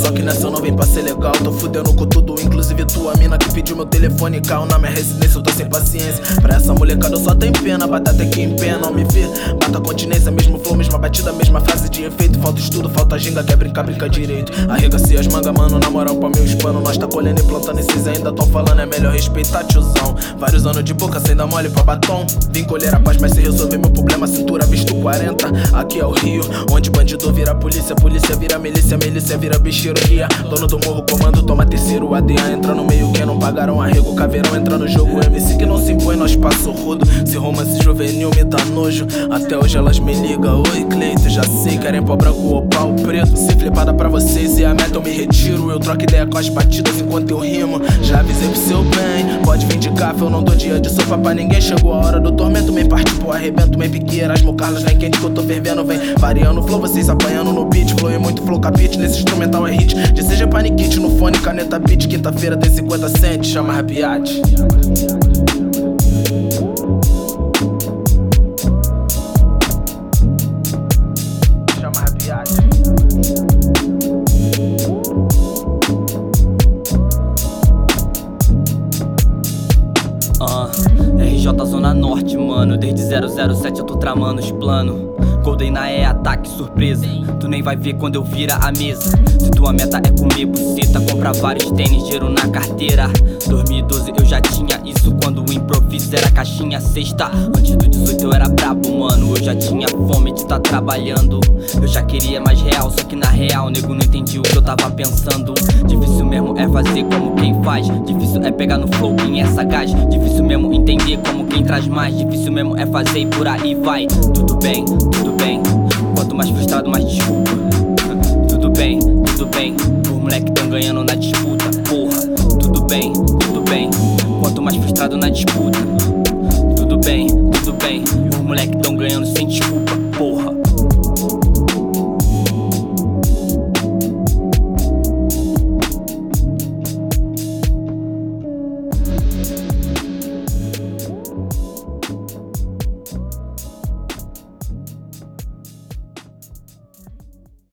Só que nessa eu não vim pra ser legal. Tô fudendo com tudo, inclusive tua mina que pediu meu telefone. Carro na minha residência, eu tô sem paciência. Pra essa molecada eu só tenho pena. Batata aqui em pé, não me vê. Bata continência, mesmo flow, mesma batida, mesma frase de efeito. Falta estudo, falta ginga, quer brincar, brinca direito. Arregacia as mangas, mano, na moral pra meus pano. Nós tá colhendo e plantando e cês ainda tão falando. É melhor respeitar, tiozão. Vários anos de boca sem dar mole pra batom. Vim colher a paz, mas se resolver meu problema, cintura visto 40. Aqui é o Rio, onde bandido vira polícia, polícia vira milícia, milícia vira bicheiro guia. Dono do morro, comando, toma terceiro. ADA entra no meio que não pagaram arrego. Caveirão entra no jogo, MC que não se impõe, nós passo rodo. Se romance juvenil me dá nojo, até hoje elas me ligam. Oi Cleito, já sei, querem pau branco ou pau preto. Se flipada pra vocês e a meta eu me retiro. Eu troco ideia com as batidas enquanto eu rimo. Já avisei pro seu bem, pode vir de café, eu não dou dia de sopa pra ninguém. Chegou a hora do tormento, me parte pro arrebento. Me pique Erasmo Carlos, vem quente que eu tô fervendo. Vem variando o flow, vocês apanhando no beat. Flow e muito flow capite, nesse instrumental é hit. De seja paniquite, no fone, caneta beat. Quinta-feira tem 50 cents, chama rapiate. Chama rapiate. RJ Zona Norte, mano. Desde 007 eu tô tramando os planos. Goldeneye é ataque surpresa. Tu nem vai ver quando eu vira a mesa. Se tua meta é comer buceta, compra vários tênis, dinheiro na carteira. 2012 eu já tinha isso, quando o improviso era caixinha sexta. Antes do 18 eu era brabo, mano. Eu já tinha fome de tá trabalhando. Eu já queria mais real, só que na real, nego, não entendi o que eu tava pensando. Difícil mesmo é fazer como quem faz. Difícil é pegar no flow quem é sagaz. Difícil mesmo entender como quem traz mais. Difícil mesmo é fazer e por aí vai. Tudo bem, tudo bem. Quanto mais frustrado, mais desculpa. Tudo bem, tudo bem. Os moleque tão ganhando na disputa, porra. Tudo bem, tudo bem. Quanto mais frustrado na disputa. Tudo bem, tudo bem. Os moleque tão ganhando sem desculpa.